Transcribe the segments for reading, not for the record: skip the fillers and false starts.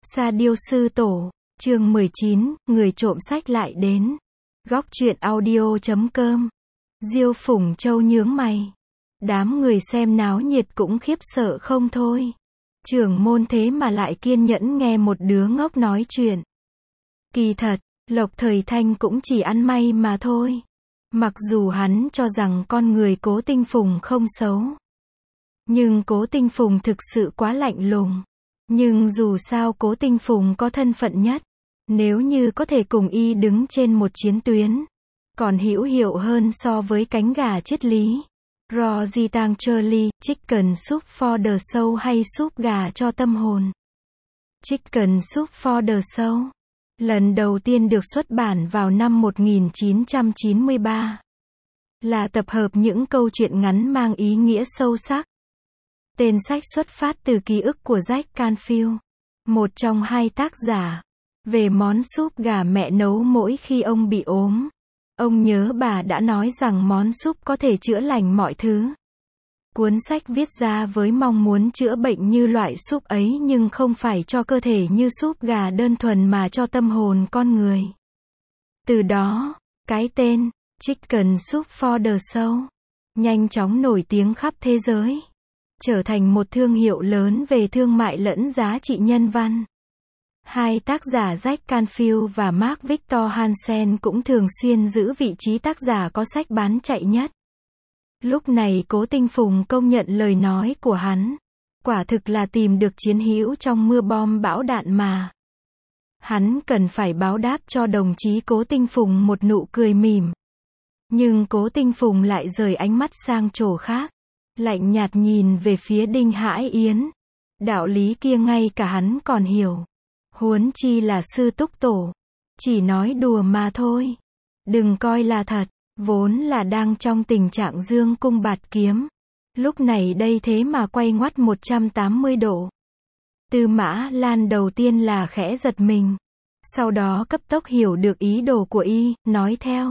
Sa Diêu Sư Tổ, chương 19, người trộm sách lại đến. Góc truyện audio.com. Diêu Phùng Châu nhướng mày. Đám người xem náo nhiệt cũng khiếp sợ không thôi. Trưởng môn thế mà lại kiên nhẫn nghe một đứa ngốc nói chuyện. Kỳ thật, Lộc Thời Thanh cũng chỉ ăn may mà thôi. Mặc dù hắn cho rằng con người Cố Tinh Phùng không xấu. Nhưng Cố Tinh Phùng thực sự quá lạnh lùng. Nhưng dù sao Cố Tinh Phùng có thân phận nhất. Nếu như có thể cùng y đứng trên một chiến tuyến. Còn hữu hiệu hơn so với cánh gà triết lý. Rosie Tang Charlie, Chicken Soup for the Soul hay súp gà cho tâm hồn. Chicken Soup for the Soul. Lần đầu tiên được xuất bản vào năm 1993. Là tập hợp những câu chuyện ngắn mang ý nghĩa sâu sắc. Tên sách xuất phát từ ký ức của Jack Canfield, một trong hai tác giả, về món súp gà mẹ nấu mỗi khi ông bị ốm. Ông nhớ bà đã nói rằng món súp có thể chữa lành mọi thứ. Cuốn sách viết ra với mong muốn chữa bệnh như loại súp ấy nhưng không phải cho cơ thể như súp gà đơn thuần mà cho tâm hồn con người. Từ đó, cái tên Chicken Soup for the Soul nhanh chóng nổi tiếng khắp thế giới, trở thành một thương hiệu lớn về thương mại lẫn giá trị nhân văn. Hai tác giả Jack Canfield và Mark Victor Hansen cũng thường xuyên giữ vị trí tác giả có sách bán chạy nhất. Lúc này Cố Tinh Phùng công nhận lời nói của hắn. Quả thực là tìm được chiến hữu trong mưa bom bão đạn mà. Hắn cần phải báo đáp cho đồng chí Cố Tinh Phùng một nụ cười mỉm. Nhưng Cố Tinh Phùng lại rời ánh mắt sang chỗ khác. Lạnh nhạt nhìn về phía Đinh Hải Yến. Đạo lý kia ngay cả hắn còn hiểu. Huống chi là sư túc tổ. Chỉ nói đùa mà thôi. Đừng coi là thật. Vốn là đang trong tình trạng dương cung bạt kiếm. Lúc này đây thế mà quay ngoắt 180 độ. Tư Mã Lan đầu tiên là khẽ giật mình. Sau đó cấp tốc hiểu được ý đồ của y, nói theo.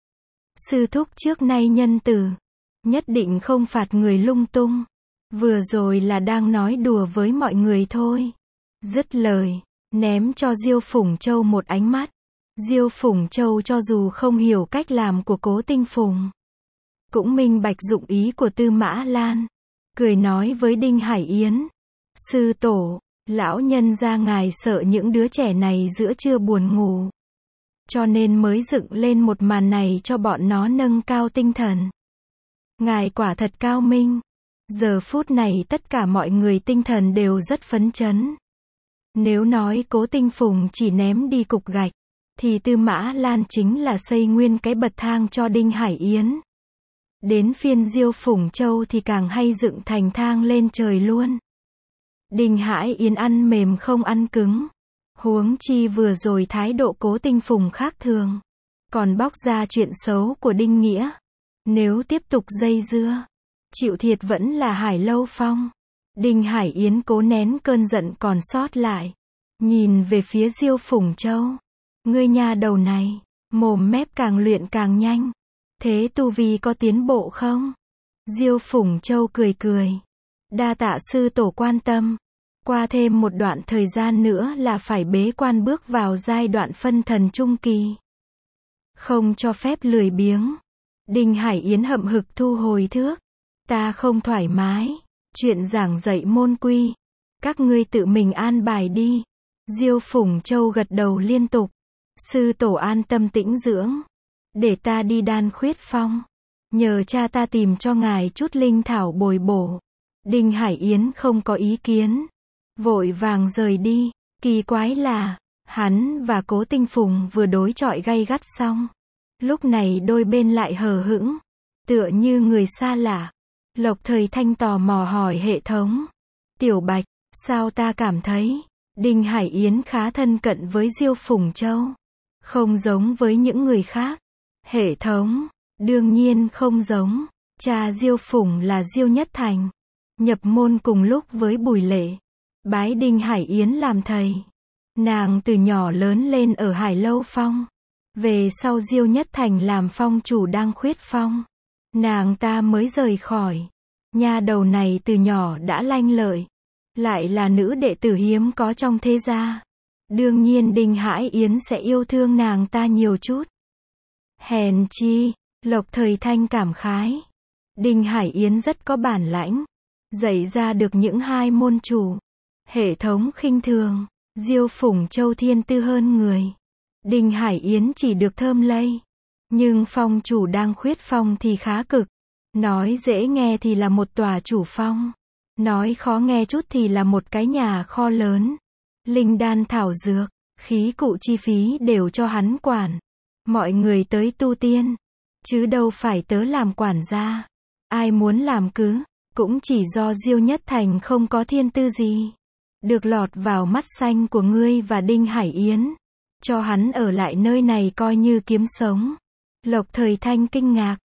Sư thúc trước nay nhân từ. Nhất định không phạt người lung tung. Vừa rồi là đang nói đùa với mọi người thôi. Dứt lời, ném cho Diêu Phùng Châu một ánh mắt. Diêu Phùng Châu cho dù không hiểu cách làm của Cố Tinh Phùng, cũng minh bạch dụng ý của Tư Mã Lan. Cười nói với Đinh Hải Yến. Sư tổ, lão nhân gia ngài sợ những đứa trẻ này giữa trưa buồn ngủ. Cho nên mới dựng lên một màn này cho bọn nó nâng cao tinh thần. Ngài quả thật cao minh. Giờ phút này tất cả mọi người tinh thần đều rất phấn chấn. Nếu nói Cố Tinh Phùng chỉ ném đi cục gạch, thì Tư Mã Lan chính là xây nguyên cái bậc thang cho Đinh Hải Yến. Đến phiên Diêu Phùng Châu thì càng hay dựng thành thang lên trời luôn. Đinh Hải Yến ăn mềm không ăn cứng. Huống chi vừa rồi thái độ Cố Tinh Phùng khác thường. Còn bóc ra chuyện xấu của Đinh Nghĩa. Nếu tiếp tục dây dưa, chịu thiệt vẫn là Hải Lâu Phong. Đinh Hải Yến cố nén cơn giận còn sót lại. Nhìn về phía Diêu Phùng Châu. Ngươi nhà đầu này, mồm mép càng luyện càng nhanh. Thế tu vi có tiến bộ không? Diêu Phùng Châu cười cười. Đa tạ sư tổ quan tâm. Qua thêm một đoạn thời gian nữa là phải bế quan bước vào giai đoạn phân thần trung kỳ. Không cho phép lười biếng. Đinh Hải Yến hậm hực thu hồi thước. Ta không thoải mái. Chuyện giảng dạy môn quy. Các ngươi tự mình an bài đi. Diêu Phùng Châu gật đầu liên tục. Sư tổ an tâm tĩnh dưỡng. Để ta đi Đan Khuyết Phong. Nhờ cha ta tìm cho ngài chút linh thảo bồi bổ. Đinh Hải Yến không có ý kiến. Vội vàng rời đi. Kỳ quái là, hắn và Cố Tinh Phùng vừa đối chọi gay gắt xong. Lúc này đôi bên lại hờ hững. Tựa như người xa lạ. Lộc Thời Thanh tò mò hỏi hệ thống. Tiểu Bạch, sao ta cảm thấy Đinh Hải Yến khá thân cận với Diêu Phùng Châu. Không giống với những người khác. Hệ thống, đương nhiên không giống. Cha Diêu Phùng là Diêu Nhất Thành. Nhập môn cùng lúc với Bùi Lệ. Bái Đinh Hải Yến làm thầy. Nàng từ nhỏ lớn lên ở Hải Lâu Phong. Về sau Diêu Nhất Thành làm phong chủ Đan Khuyết Phong. Nàng ta mới rời khỏi. Nha đầu này từ nhỏ đã lanh lợi. Lại là nữ đệ tử hiếm có trong thế gia. Đương nhiên Đinh Hải Yến sẽ yêu thương nàng ta nhiều chút. Hèn chi, Lộc Thời Thanh cảm khái. Đinh Hải Yến rất có bản lãnh. Dạy ra được những hai môn chủ. Hệ thống khinh thường. Diêu Phùng Châu thiên tư hơn người. Đinh Hải Yến chỉ được thơm lây. Nhưng phong chủ đang khuyết phong thì khá cực. Nói dễ nghe thì là một tòa chủ phong. Nói khó nghe chút thì là một cái nhà kho lớn. Linh đan thảo dược, khí cụ chi phí đều cho hắn quản. Mọi người tới tu tiên. Chứ đâu phải tớ làm quản gia. Ai muốn làm cứ. Cũng chỉ do Diêu Nhất Thành không có thiên tư gì. Được lọt vào mắt xanh của ngươi và Đinh Hải Yến. Cho hắn ở lại nơi này coi như kiếm sống. Lộc Thời Thanh kinh ngạc.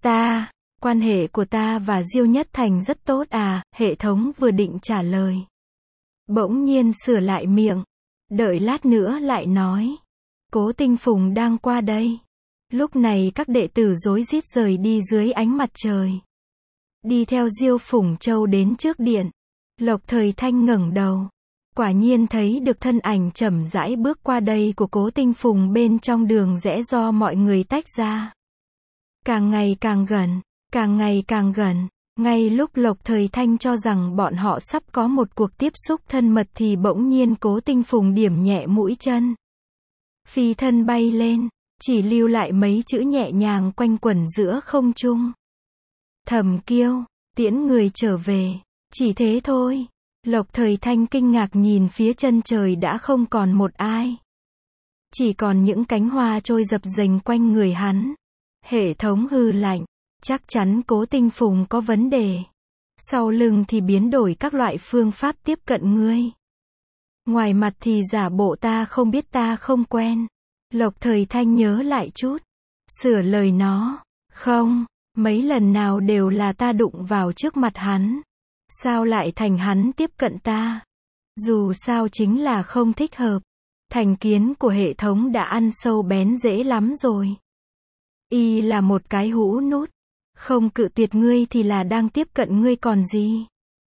Quan hệ của ta và Diêu Nhất Thành rất tốt à, hệ thống vừa định trả lời. Bỗng nhiên sửa lại miệng. Đợi lát nữa lại nói. Cố Tinh Phùng đang qua đây. Lúc này các đệ tử rối rít rời đi dưới ánh mặt trời. Đi theo Diêu Phùng Châu đến trước điện. Lộc Thời Thanh ngẩng đầu. Quả nhiên thấy được thân ảnh chậm rãi bước qua đây của Cố Tinh Phùng bên trong đường rẽ do mọi người tách ra. Càng ngày càng gần, càng ngày càng gần. Ngay lúc Lộc Thời Thanh cho rằng bọn họ sắp có một cuộc tiếp xúc thân mật thì bỗng nhiên Cố Tinh Phùng điểm nhẹ mũi chân. Phi thân bay lên, chỉ lưu lại mấy chữ nhẹ nhàng quanh quẩn giữa không trung. Thẩm Kiêu, tiễn người trở về. Chỉ thế thôi. Lộc Thời Thanh kinh ngạc nhìn phía chân trời đã không còn một ai. Chỉ còn những cánh hoa trôi dập dềnh quanh người hắn. Hệ thống hừ lạnh. Chắc chắn Cố Tinh Phùng có vấn đề. Sau lưng thì biến đổi các loại phương pháp tiếp cận ngươi. Ngoài mặt thì giả bộ ta không biết ta không quen. Lộc Thời Thanh nhớ lại chút. Sửa lời nó. Không, mấy lần nào đều là ta đụng vào trước mặt hắn. Sao lại thành hắn tiếp cận ta? Dù sao chính là không thích hợp. Thành kiến của hệ thống đã ăn sâu bén rễ lắm rồi. Y là một cái hũ nút. Không cự tuyệt ngươi thì là đang tiếp cận ngươi còn gì.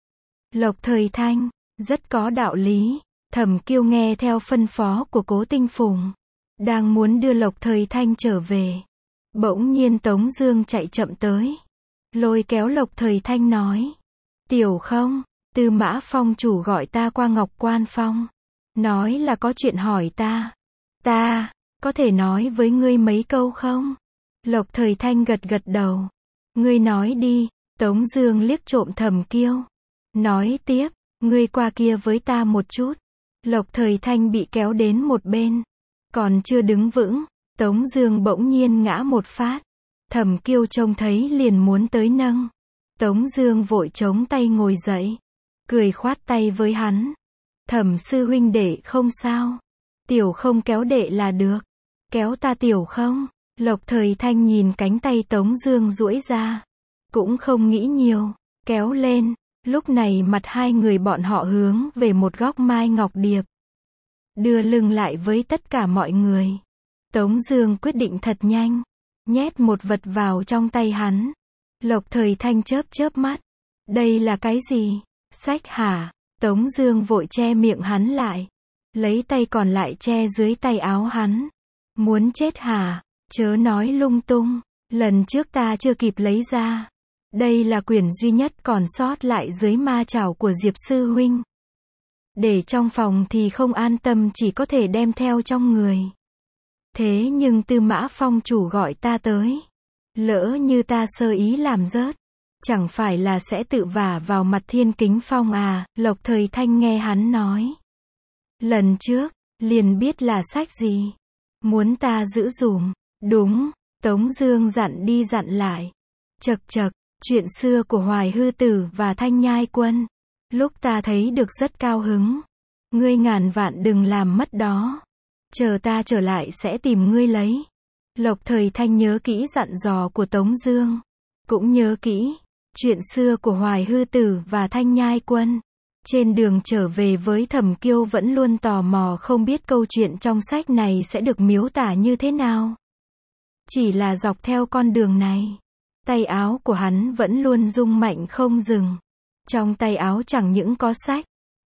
Lộc Thời Thanh, rất có đạo lý. Thẩm Kiêu nghe theo phân phó của Cố Tinh Phùng. Đang muốn đưa Lộc Thời Thanh trở về. Bỗng nhiên Tống Dương chạy chậm tới. Lôi kéo Lộc Thời Thanh nói. Tiểu không, Tư Mã Phong chủ gọi ta qua Ngọc Quan Phong. Nói là có chuyện hỏi ta. Ta, có thể nói với ngươi mấy câu không? Lộc Thời Thanh gật gật đầu. Ngươi nói đi. Tống Dương liếc trộm Thẩm Kiêu. Nói tiếp, ngươi qua kia với ta một chút. Lộc Thời Thanh bị kéo đến một bên. Còn chưa đứng vững, Tống Dương bỗng nhiên ngã một phát. Thẩm Kiêu trông thấy liền muốn tới nâng. Tống Dương vội chống tay ngồi dậy. Cười khoát tay với hắn. Thẩm sư huynh đệ không sao. Tiểu không kéo đệ là được. Kéo ta tiểu không? Lộc Thời Thanh nhìn cánh tay Tống Dương duỗi ra. Cũng không nghĩ nhiều. Kéo lên. Lúc này mặt hai người bọn họ hướng về một góc Mai Ngọc Điệp. Đưa lưng lại với tất cả mọi người. Tống Dương quyết định thật nhanh. Nhét một vật vào trong tay hắn. Lộc Thời Thanh chớp chớp mắt. Đây là cái gì? Sách hả? Tống Dương vội che miệng hắn lại. Lấy tay còn lại che dưới tay áo hắn. Muốn chết hả? Chớ nói lung tung. Lần trước ta chưa kịp lấy ra. Đây là quyển duy nhất còn sót lại dưới ma chảo của Diệp sư huynh. Để trong phòng thì không an tâm, chỉ có thể đem theo trong người. Thế nhưng Tư Mã Phong chủ gọi ta tới. Lỡ như ta sơ ý làm rớt, chẳng phải là sẽ tự vả vào mặt Thiên Kính Phong à? Lộc Thời Thanh nghe hắn nói. Lần trước, liền biết là sách gì. Muốn ta giữ dùm. Đúng, Tống Dương dặn đi dặn lại. Chậc chậc, chuyện xưa của Hoài Hư Tử và Thanh Nhai Quân. Lúc ta thấy được rất cao hứng. Ngươi ngàn vạn đừng làm mất đó. Chờ ta trở lại sẽ tìm ngươi lấy. Lộc Thời Thanh nhớ kỹ dặn dò của Tống Dương. Cũng nhớ kỹ chuyện xưa của Hoài Hư Tử và Thanh Nhai Quân. Trên đường trở về với Thẩm Kiêu vẫn luôn tò mò không biết câu chuyện trong sách này sẽ được miêu tả như thế nào. Chỉ là dọc theo con đường này, tay áo của hắn vẫn luôn rung mạnh không dừng. Trong tay áo chẳng những có sách,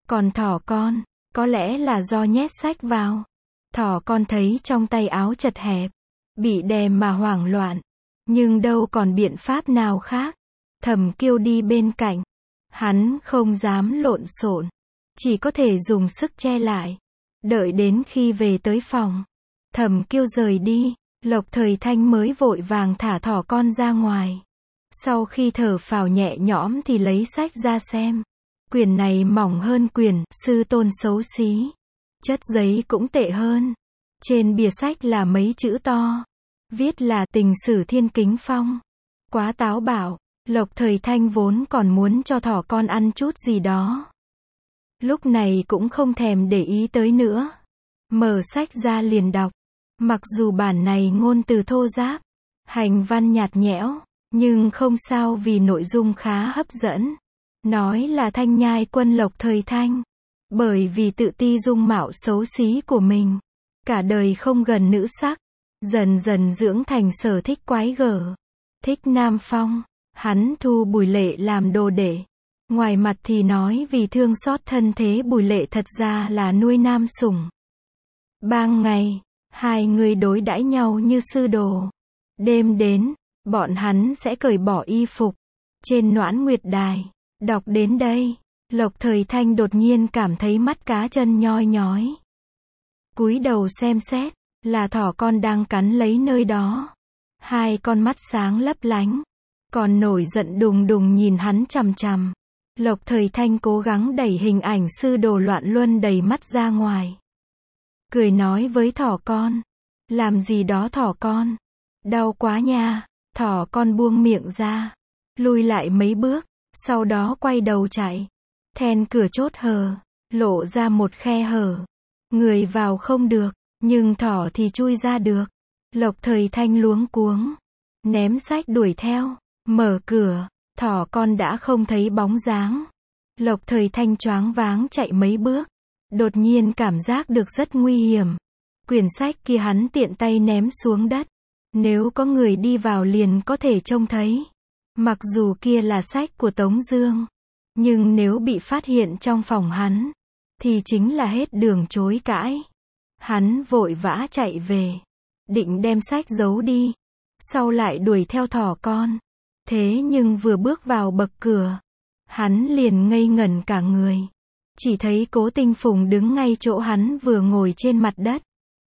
Còn thỏ con, có lẽ là do nhét sách vào. Thỏ con thấy trong tay áo chật hẹp, bị đè mà hoảng loạn, nhưng đâu còn biện pháp nào khác. Thẩm Kiêu đi bên cạnh, hắn không dám lộn xộn, chỉ có thể dùng sức che lại. Đợi đến khi về tới phòng, Thẩm Kiêu rời đi, Lộc Thời Thanh mới vội vàng thả thỏ con ra ngoài. Sau khi thở phào nhẹ nhõm thì lấy sách ra xem. Quyển này mỏng hơn quyển Sư Tôn xấu xí. Chất giấy cũng tệ hơn. Trên bìa sách là mấy chữ to. Viết là Tình Sử Thiên Kính Phong. Quá táo bạo, Lộc Thời Thanh vốn còn muốn cho thỏ con ăn chút gì đó. Lúc này cũng không thèm để ý tới nữa. Mở sách ra liền đọc. Mặc dù bản này ngôn từ thô ráp, hành văn nhạt nhẽo, nhưng không sao vì nội dung khá hấp dẫn. Nói là Thanh Nhai quân Lộc Thời Thanh. Bởi vì tự ti dung mạo xấu xí của mình, cả đời không gần nữ sắc, dần dần dưỡng thành sở thích quái gở. Thích nam phong, hắn thu Bùi Lệ làm đồ đệ. Ngoài mặt thì nói vì thương xót thân thế Bùi Lệ thật ra là nuôi nam sủng. Ban ngày, hai người đối đãi nhau như sư đồ. Đêm đến, bọn hắn sẽ cởi bỏ y phục. Trên Noãn Nguyệt Đài, đọc đến đây, Lộc Thời Thanh đột nhiên cảm thấy mắt cá chân nhoi nhói. Cúi đầu xem xét, là thỏ con đang cắn lấy nơi đó. Hai con mắt sáng lấp lánh, còn nổi giận đùng đùng nhìn hắn chằm chằm. Lộc Thời Thanh cố gắng đẩy hình ảnh sư đồ loạn luân đầy mắt ra ngoài. Cười nói với thỏ con, làm gì đó thỏ con, đau quá nha. Thỏ con buông miệng ra, lùi lại mấy bước, sau đó quay đầu chạy. Then cửa chốt hờ, lộ ra một khe hở. Người vào không được, nhưng thỏ thì chui ra được. Lộc Thời Thanh luống cuống, ném sách đuổi theo, mở cửa, thỏ con đã không thấy bóng dáng. Lộc Thời Thanh choáng váng chạy mấy bước, đột nhiên cảm giác được rất nguy hiểm. Quyển sách kia hắn tiện tay ném xuống đất. Nếu có người đi vào liền có thể trông thấy. Mặc dù kia là sách của Tống Dương, nhưng nếu bị phát hiện trong phòng hắn, thì chính là hết đường chối cãi. Hắn vội vã chạy về, định đem sách giấu đi, sau lại đuổi theo thỏ con. Thế nhưng vừa bước vào bậc cửa, hắn liền ngây ngẩn cả người. Chỉ thấy Cố Tinh Phùng đứng ngay chỗ hắn vừa ngồi trên mặt đất.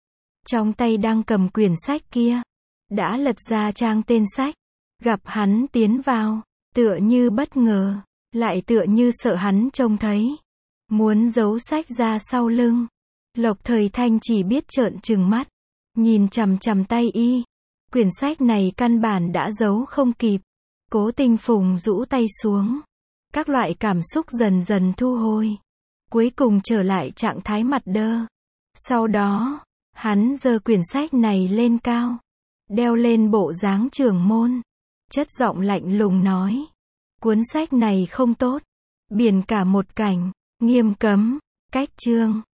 Trong tay đang cầm quyển sách kia, đã lật ra trang tên sách. Gặp hắn tiến vào, tựa như bất ngờ, lại tựa như sợ hắn trông thấy. Muốn giấu sách ra sau lưng. Lộc Thời Thanh chỉ biết trợn trừng mắt, nhìn chằm chằm tay y. Quyển sách này căn bản đã giấu không kịp. Cố Tinh Phùng rũ tay xuống. Các loại cảm xúc dần dần thu hồi. Cuối cùng trở lại trạng thái mặt đơ. Sau đó, hắn giơ quyển sách này lên cao, đeo lên bộ dáng trưởng môn. Chất giọng lạnh lùng nói, cuốn sách này không tốt, biển cả một cảnh, nghiêm cấm, cách chương.